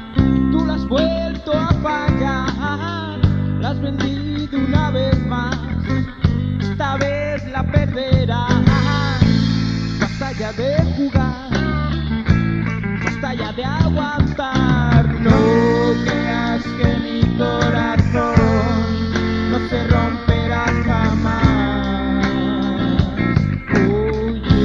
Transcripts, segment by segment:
Tú la has vuelto a fallar, la has vendido una vez más, esta vez la perderás. Basta ya de jugar, basta ya de aguantar. No creas que mi corazón no se romperá jamás. Oye,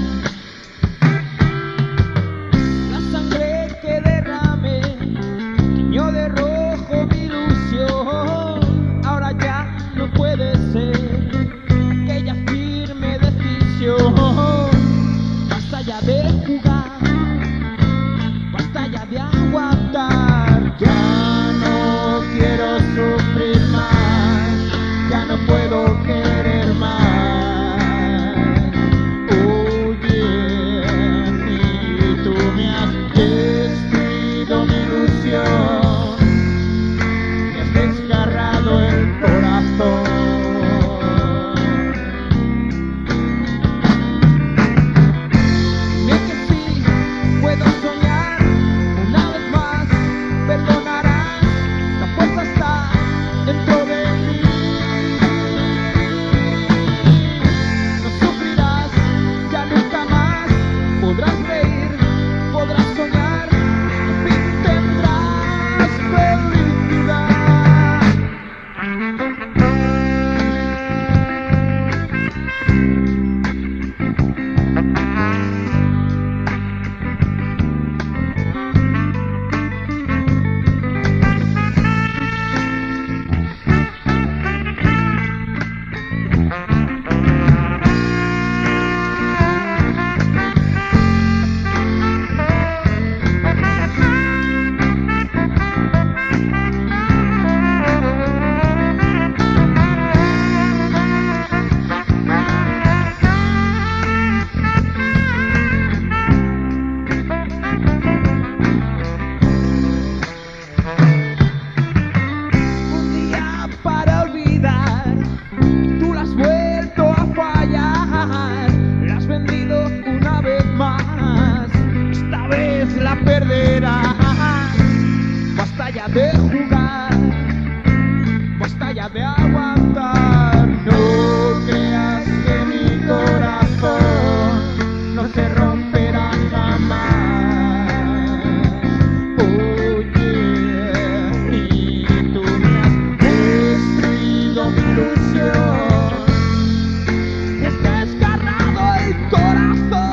la sangre que derramé tiñó de rojo mi ilusión. Ahora ya no puede ser aquella firme decisión. Basta ya de jugar, basta ya de aguantar. Ya no quiero sufrir más, ya no puedo querer más. Oye, y tú me has destruido mi ilusión, me has desgarrado el corazón. Dime que sí, puedo soñar una vez más, perdonarás, la fuerza está dentro de mí. No sufrirás ya nunca más, podrás reír, podrás soñar, al fin tendrás felicidad. Un día para olvidar, tú la has vuelto a fallar, la has vendido una vez más, esta vez la perderás. Basta ya de jugar, basta ya de aguantar. No creas que mi corazón no se romperá jamás. Oye, y tú me has destruido mi ilusión, me has desgarrado el corazón.